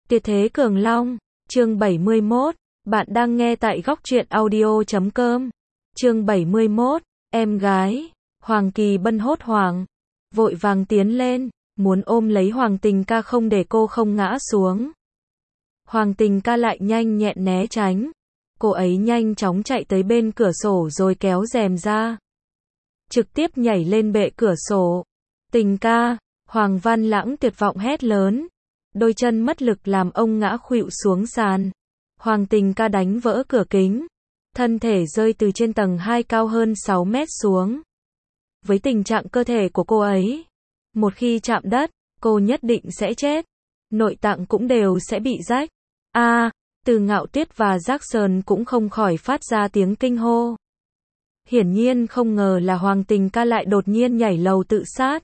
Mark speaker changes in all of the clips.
Speaker 1: Tuyệt thế Cường Long, chương 71, bạn đang nghe tại góc truyện audio.com. Chương 71, em gái, Hoàng Kỳ Bân hốt hoảng, vội vàng tiến lên, muốn ôm lấy Hoàng Tình Ca không để cô không ngã xuống. Hoàng Tình Ca lại nhanh nhẹn né tránh, cô ấy nhanh chóng chạy tới bên cửa sổ rồi kéo rèm ra. Trực tiếp nhảy lên bệ cửa sổ. Tình ca, Hoàng Văn Lãng tuyệt vọng hét lớn. Đôi chân mất lực làm ông ngã khuỵu xuống sàn. Hoàng Tình Ca đánh vỡ cửa kính. Thân thể rơi từ trên tầng 2 cao hơn 6 mét xuống. Với tình trạng cơ thể của cô ấy, một khi chạm đất, cô nhất định sẽ chết. Nội tạng cũng đều sẽ bị rách. Từ Ngạo Tuyết và Jackson cũng không khỏi phát ra tiếng kinh hô. Hiển nhiên không ngờ là Hoàng Tình Ca lại đột nhiên nhảy lầu tự sát.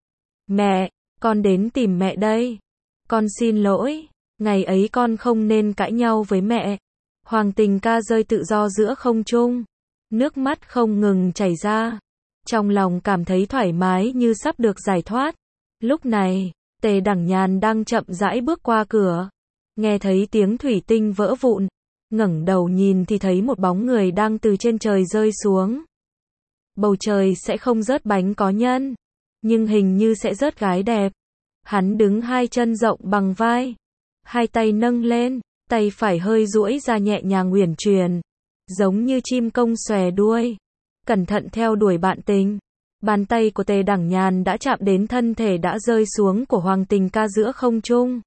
Speaker 1: Mẹ, con đến tìm mẹ đây. Con xin lỗi, ngày ấy con không nên cãi nhau với mẹ. Hoàng Tình Ca rơi tự do giữa không trung. Nước mắt không ngừng chảy ra. Trong lòng cảm thấy thoải mái như sắp được giải thoát. Lúc này, Tề Đẳng Nhàn đang chậm rãi bước qua cửa. Nghe thấy tiếng thủy tinh vỡ vụn. Ngẩng đầu nhìn thì thấy một bóng người đang từ trên trời rơi xuống. Bầu trời sẽ không rớt bánh có nhân, nhưng hình như sẽ rớt gái đẹp. Hắn đứng hai chân rộng bằng vai, hai tay nâng lên, tay phải hơi duỗi ra nhẹ nhàng uyển chuyển, giống như chim công xòe đuôi, cẩn thận theo đuổi bạn tình. Bàn tay của Tề Đẳng Nhàn đã chạm đến thân thể đã rơi xuống của Hoàng Tình Ca giữa không trung.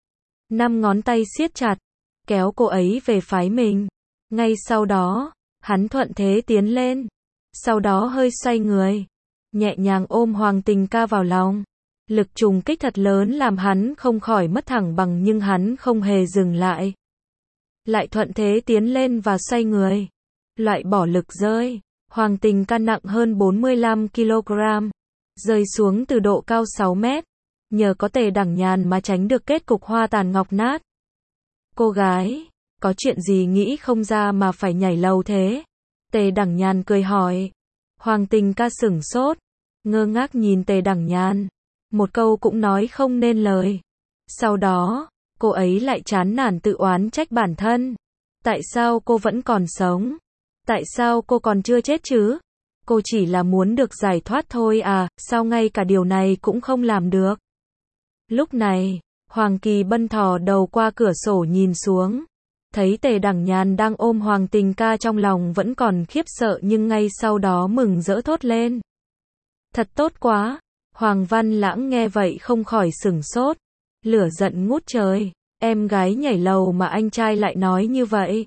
Speaker 1: 5 ngón tay siết chặt, kéo cô ấy về phái mình. Ngay sau đó, hắn thuận thế tiến lên, sau đó hơi xoay người, nhẹ nhàng ôm Hoàng Tình Ca vào lòng. Lực trùng kích thật lớn làm hắn không khỏi mất thẳng bằng, nhưng hắn không hề dừng lại. Lại thuận thế tiến lên và xoay người, loại bỏ lực rơi. Hoàng Tình Ca nặng hơn 45 kg, rơi xuống từ độ cao 6 mét. Nhờ có Tề Đẳng Nhàn mà tránh được kết cục hoa tàn ngọc nát. Cô gái, có chuyện gì nghĩ không ra mà phải nhảy lầu thế? Tề Đẳng Nhàn cười hỏi. Hoàng Tình Ca sửng sốt, ngơ ngác nhìn Tề Đẳng Nhàn, một câu cũng nói không nên lời. Sau đó, cô ấy lại chán nản tự oán trách bản thân. Tại sao cô vẫn còn sống? Tại sao cô còn chưa chết chứ? Cô chỉ là muốn được giải thoát thôi à, sao ngay cả điều này cũng không làm được? Lúc này, Hoàng Kỳ Bân thò đầu qua cửa sổ nhìn xuống. Thấy Tề Đẳng Nhàn đang ôm Hoàng Tình Ca trong lòng vẫn còn khiếp sợ, nhưng ngay sau đó mừng rỡ thốt lên. Thật tốt quá. Hoàng Văn Lãng nghe vậy không khỏi sửng sốt. Lửa giận ngút trời. Em gái nhảy lầu mà anh trai lại nói như vậy.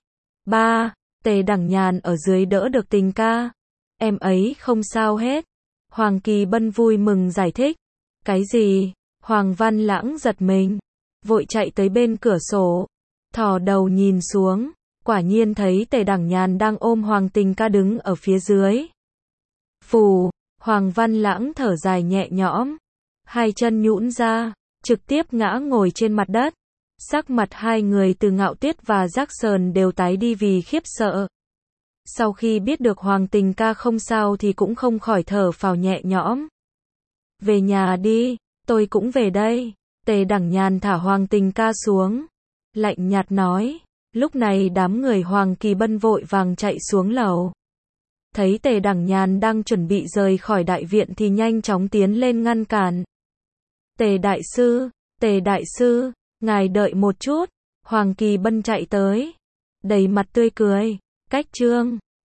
Speaker 1: Tề Đẳng Nhàn ở dưới đỡ được Tình Ca. Em ấy không sao hết. Hoàng Kỳ Bân vui mừng giải thích. Cái gì? Hoàng Văn Lãng giật mình, vội chạy tới bên cửa sổ, thò đầu nhìn xuống, quả nhiên thấy Tề Đẳng Nhàn đang ôm Hoàng Tình Ca đứng ở phía dưới. Phù, Hoàng Văn Lãng thở dài nhẹ nhõm, hai chân nhũn ra, trực tiếp ngã ngồi trên mặt đất. Sắc mặt hai người từ Ngạo Tuyết và Jackson đều tái đi vì khiếp sợ. Sau khi biết được Hoàng Tình Ca không sao thì cũng không khỏi thở phào nhẹ nhõm. Về nhà đi. Tôi cũng về đây. Tề Đẳng Nhàn thả Hoàng Tình Ca xuống, lạnh nhạt nói. Lúc này đám người Hoàng Kỳ Bân vội vàng chạy xuống lầu. Thấy Tề Đẳng Nhàn đang chuẩn bị rời khỏi đại viện thì nhanh chóng tiến lên ngăn cản. Tề đại sư, ngài đợi một chút. Hoàng Kỳ Bân chạy tới, đầy mặt tươi cười. Cách chương